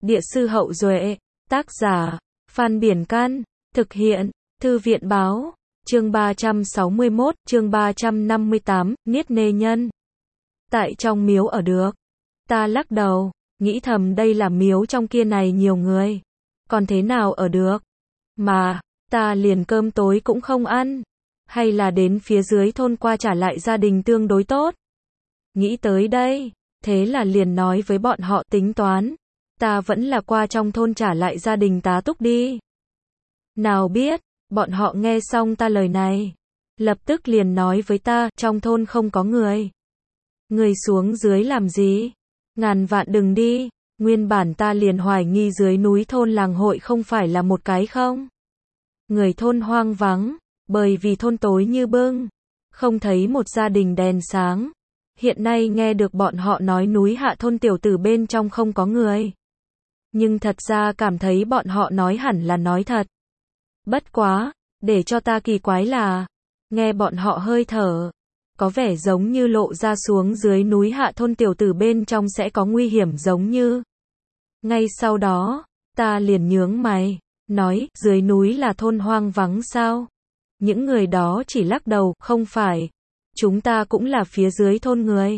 Địa sư Hậu Duệ, tác giả, Phan Biển Can, thực hiện, Thư viện Báo, chương 361, chương 358, Niết Nê Nhân. Tại trong miếu ở được. Ta lắc đầu, nghĩ thầm đây là miếu trong kia này nhiều người. Còn thế nào ở được? Mà, ta liền cơm tối cũng không ăn. Hay là đến phía dưới thôn qua trả lại gia đình tương đối tốt. Nghĩ tới đây, thế là liền nói với bọn họ tính toán. Ta vẫn là qua trong thôn trả lại gia đình tá túc đi. Nào biết, bọn họ nghe xong ta lời này. Lập tức liền nói với ta, trong thôn không có người. Người xuống dưới làm gì? Ngàn vạn đừng đi. Nguyên bản ta liền hoài nghi dưới núi thôn làng hội không phải là một cái không. Người thôn hoang vắng, bởi vì thôn tối như bưng. Không thấy một gia đình đèn sáng. Hiện nay nghe được bọn họ nói núi hạ thôn tiểu tử bên trong không có người. Nhưng thật ra cảm thấy bọn họ nói hẳn là nói thật. Bất quá, để cho ta kỳ quái là, nghe bọn họ hơi thở, có vẻ giống như lộ ra xuống dưới núi hạ thôn tiểu tử bên trong sẽ có nguy hiểm giống như. Ngay sau đó, ta liền nhướng mày, nói, dưới núi là thôn hoang vắng sao? Những người đó chỉ lắc đầu, không phải. Chúng ta cũng là phía dưới thôn người.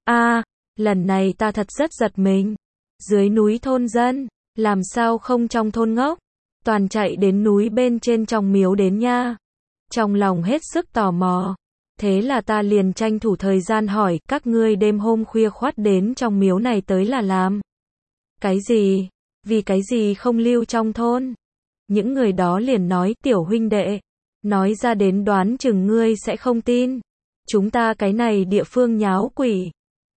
Lần này ta thật rất giật mình. Dưới núi thôn dân, làm sao không trong thôn ngốc? Toàn chạy đến núi bên trên trong miếu đến nha. Trong lòng hết sức tò mò. Thế là ta liền tranh thủ thời gian hỏi, các ngươi đêm hôm khuya khoắt đến trong miếu này tới là làm cái gì? Vì cái gì không lưu trong thôn? Những người đó liền nói, tiểu huynh đệ, nói ra đến đoán chừng ngươi sẽ không tin. Chúng ta cái này địa phương nháo quỷ.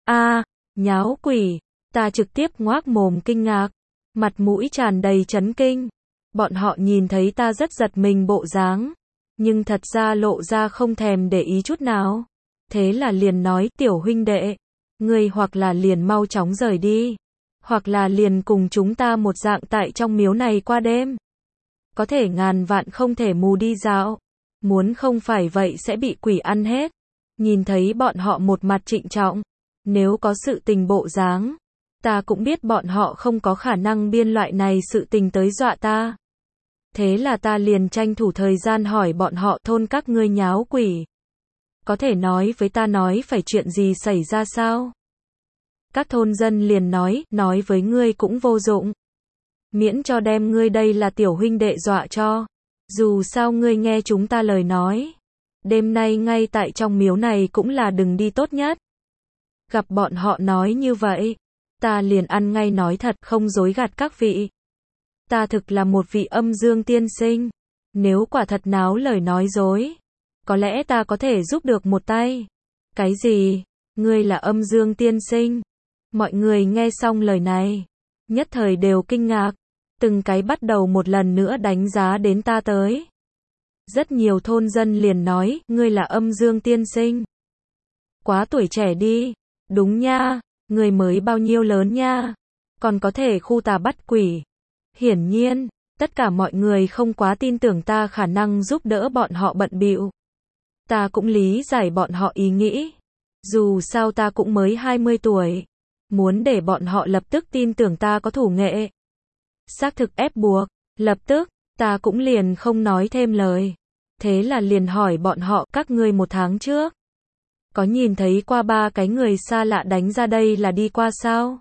Nháo quỷ. Ta trực tiếp ngoác mồm kinh ngạc. Mặt mũi tràn đầy chấn kinh. Bọn họ nhìn thấy ta rất giật mình bộ dáng. Nhưng thật ra lộ ra không thèm để ý chút nào. Thế là liền nói, tiểu huynh đệ, ngươi hoặc là liền mau chóng rời đi. Hoặc là liền cùng chúng ta một dạng tại trong miếu này qua đêm. Có thể ngàn vạn không thể mù đi dạo. Muốn không phải vậy sẽ bị quỷ ăn hết. Nhìn thấy bọn họ một mặt trịnh trọng. Nếu có sự tình bộ dáng, ta cũng biết bọn họ không có khả năng biên loại này sự tình tới dọa ta. Thế là ta liền tranh thủ thời gian hỏi bọn họ, thôn các ngươi nháo quỷ. Có thể nói với ta nói phải chuyện gì xảy ra sao? Các thôn dân liền nói với ngươi cũng vô dụng. Miễn cho đem ngươi đây là tiểu huynh đệ dọa cho. Dù sao ngươi nghe chúng ta lời nói. Đêm nay ngay tại trong miếu này cũng là đừng đi tốt nhất. Gặp bọn họ nói như vậy, ta liền ăn ngay nói thật, không dối gạt các vị. Ta thực là một vị âm dương tiên sinh. Nếu quả thật náo lời nói dối, có lẽ ta có thể giúp được một tay. Cái gì? Ngươi là âm dương tiên sinh? Mọi người nghe xong lời này, nhất thời đều kinh ngạc. Từng cái bắt đầu một lần nữa đánh giá đến ta tới. Rất nhiều thôn dân liền nói, ngươi là âm dương tiên sinh. Quá tuổi trẻ đi. Đúng nha, người mới bao nhiêu lớn nha. Còn có thể khu tà bắt quỷ. Hiển nhiên, tất cả mọi người không quá tin tưởng ta khả năng giúp đỡ bọn họ bận bịu. Ta cũng lý giải bọn họ ý nghĩ. Dù sao ta cũng mới 20 tuổi. Muốn để bọn họ lập tức tin tưởng ta có thủ nghệ. Xác thực ép buộc. Lập tức, ta cũng liền không nói thêm lời. Thế là liền hỏi bọn họ, các ngươi một tháng trước có nhìn thấy qua 3 cái người xa lạ đánh ra đây là đi qua sao?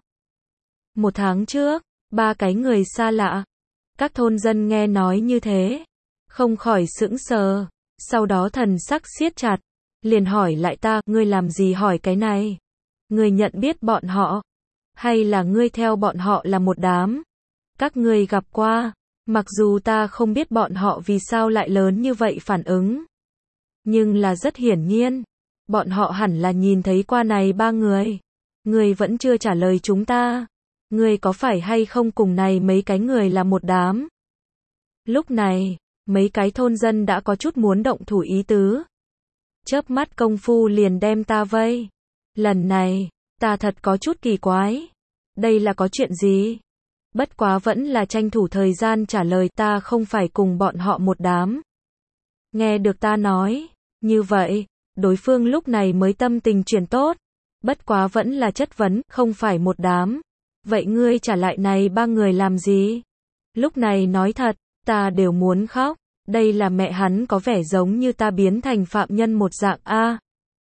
Một tháng trước, 3 cái người xa lạ. Các thôn dân nghe nói như thế, không khỏi sững sờ. Sau đó thần sắc siết chặt, liền hỏi lại ta, ngươi làm gì hỏi cái này? Ngươi nhận biết bọn họ? Hay là ngươi theo bọn họ là một đám? Các ngươi gặp qua? Mặc dù ta không biết bọn họ vì sao lại lớn như vậy phản ứng. Nhưng là rất hiển nhiên. Bọn họ hẳn là nhìn thấy qua này 3 người. Ngươi vẫn chưa trả lời chúng ta. Ngươi có phải hay không cùng này mấy cái người là một đám? Lúc này, mấy cái thôn dân đã có chút muốn động thủ ý tứ. Chớp mắt công phu liền đem ta vây. Lần này, ta thật có chút kỳ quái. Đây là có chuyện gì? Bất quá vẫn là tranh thủ thời gian trả lời, ta không phải cùng bọn họ một đám. Nghe được ta nói như vậy, đối phương lúc này mới tâm tình chuyển tốt. Bất quá vẫn là chất vấn, không phải một đám. Vậy ngươi trả lại này ba người làm gì? Lúc này nói thật, ta đều muốn khóc. Đây là mẹ hắn có vẻ giống như ta biến thành phạm nhân một dạng a.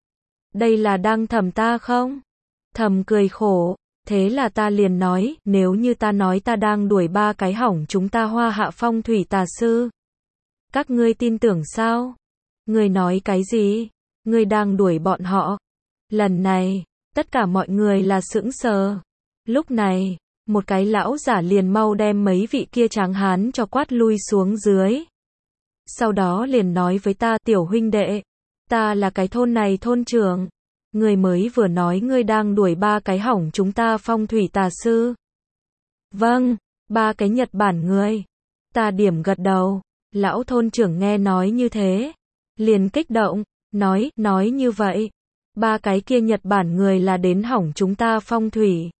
Đây là đang thầm ta không? Thầm cười khổ. Thế là ta liền nói, nếu như ta nói ta đang đuổi ba cái hỏng chúng ta Hoa Hạ phong thủy tà sư. Các ngươi tin tưởng sao? Ngươi nói cái gì? Ngươi đang đuổi bọn họ. Lần này, tất cả mọi người là sững sờ. Lúc này, một cái lão giả liền mau đem mấy vị kia tráng hán cho quát lui xuống dưới. Sau đó liền nói với ta, tiểu huynh đệ, ta là cái thôn này thôn trưởng. Ngươi mới vừa nói ngươi đang đuổi ba cái hỏng chúng ta phong thủy tà sư. Vâng, ba cái Nhật Bản người. Ta điểm gật đầu. Lão thôn trưởng nghe nói như thế, liền kích động, nói như vậy. Ba cái kia Nhật Bản người là đến hỏng chúng ta phong thủy.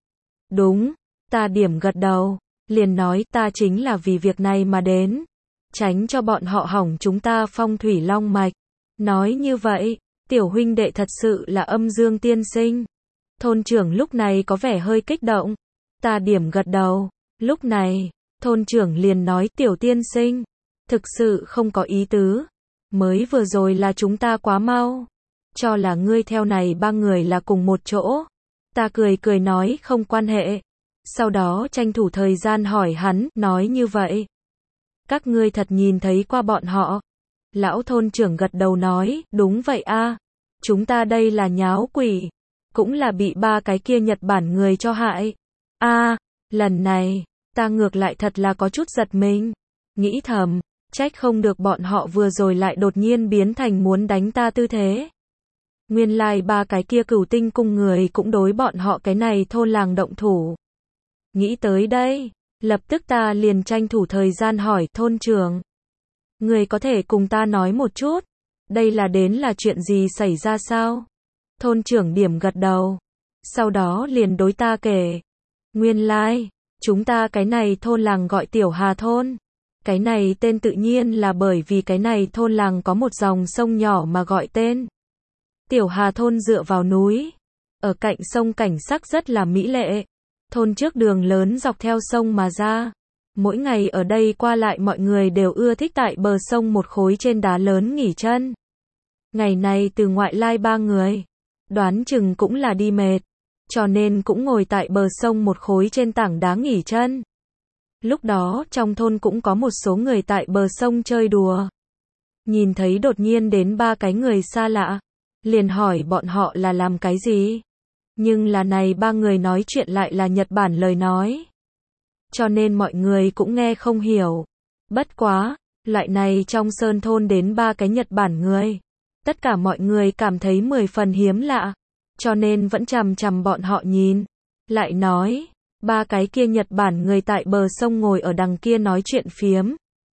Đúng, ta điểm gật đầu, liền nói ta chính là vì việc này mà đến. Tránh cho bọn họ hỏng chúng ta phong thủy long mạch. Nói như vậy, tiểu huynh đệ thật sự là âm dương tiên sinh. Thôn trưởng lúc này có vẻ hơi kích động. Ta điểm gật đầu, lúc này, thôn trưởng liền nói tiểu tiên sinh. Thực sự không có ý tứ. Mới vừa rồi là chúng ta quá mau. Cho là ngươi theo này ba người là cùng một chỗ. Ta cười nói không quan hệ. Sau đó tranh thủ thời gian hỏi hắn, nói như vậy. Các ngươi thật nhìn thấy qua bọn họ. Lão thôn trưởng gật đầu nói, đúng vậy a. Chúng ta đây là nháo quỷ. Cũng là bị ba cái kia Nhật Bản người cho hại. A, lần này, ta ngược lại thật là có chút giật mình. Nghĩ thầm, trách không được bọn họ vừa rồi lại đột nhiên biến thành muốn đánh ta tư thế. Nguyên lai ba cái kia Cửu Tinh cung người cũng đối bọn họ cái này thôn làng động thủ. Nghĩ tới đây, lập tức ta liền tranh thủ thời gian hỏi thôn trưởng. Người có thể cùng ta nói một chút, đây là đến là chuyện gì xảy ra sao? Thôn trưởng điểm gật đầu. Sau đó liền đối ta kể. Nguyên lai, chúng ta cái này thôn làng gọi Tiểu Hà thôn. Cái này tên tự nhiên là bởi vì cái này thôn làng có một dòng sông nhỏ mà gọi tên. Tiểu Hà thôn dựa vào núi. Ở cạnh sông cảnh sắc rất là mỹ lệ. Thôn trước đường lớn dọc theo sông mà ra. Mỗi ngày ở đây qua lại mọi người đều ưa thích tại bờ sông một khối trên đá lớn nghỉ chân. Ngày này từ ngoại lai ba người. Đoán chừng cũng là đi mệt. Cho nên cũng ngồi tại bờ sông một khối trên tảng đá nghỉ chân. Lúc đó trong thôn cũng có một số người tại bờ sông chơi đùa. Nhìn thấy đột nhiên đến ba cái người xa lạ. Liền hỏi bọn họ là làm cái gì. Nhưng là này ba người nói chuyện lại là Nhật Bản lời nói. Cho nên mọi người cũng nghe không hiểu. Bất quá, loại này trong sơn thôn đến ba cái Nhật Bản người. Tất cả mọi người cảm thấy 10 phần hiếm lạ. Cho nên vẫn chằm chằm bọn họ nhìn. Lại nói, ba cái kia Nhật Bản người tại bờ sông ngồi ở đằng kia nói chuyện phiếm.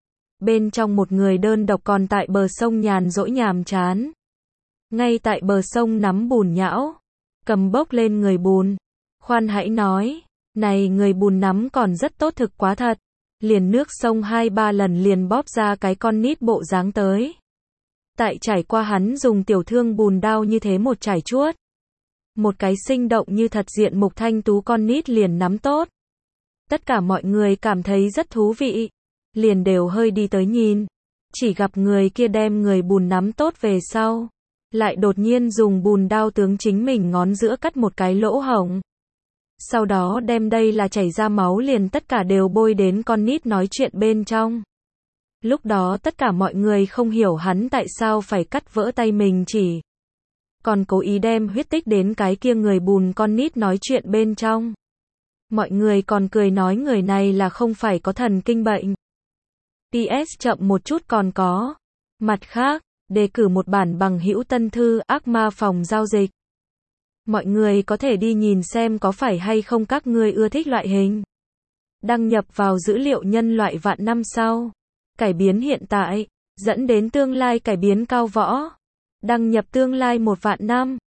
Bên trong một người đơn độc còn tại bờ sông nhàn rỗi nhàm chán. Ngay tại bờ sông nắm bùn nhão. Cầm bốc lên người bùn. Khoan hãy nói, này người bùn nắm còn rất tốt thực quá thật. Liền nước sông 2-3 lần liền bóp ra cái con nít bộ dáng tới. Tại trải qua hắn dùng tiểu thương bùn đao như thế một trải chuốt. Một cái sinh động như thật diện mục thanh tú con nít liền nắm tốt. Tất cả mọi người cảm thấy rất thú vị. Liền đều hơi đi tới nhìn. Chỉ gặp người kia đem người bùn nắm tốt về sau. Lại đột nhiên dùng bùn đao tướng chính mình ngón giữa cắt một cái lỗ hổng. Sau đó đem đây là chảy ra máu liền tất cả đều bôi đến con nít nói chuyện bên trong. Lúc đó tất cả mọi người không hiểu hắn tại sao phải cắt vỡ tay mình chỉ. Còn cố ý đem huyết tích đến cái kia người bùn con nít nói chuyện bên trong. Mọi người còn cười nói người này là không phải có thần kinh bệnh. PS chậm một chút còn có. Mặt khác, đề cử một bản bằng hữu tân thư Ác Ma phòng giao dịch. Mọi người có thể đi nhìn xem có phải hay không các ngươi ưa thích loại hình. Đăng nhập vào dữ liệu nhân loại vạn năm sau. Cải biến hiện tại, dẫn đến tương lai cải biến cao võ. Đăng nhập tương lai 1 vạn năm.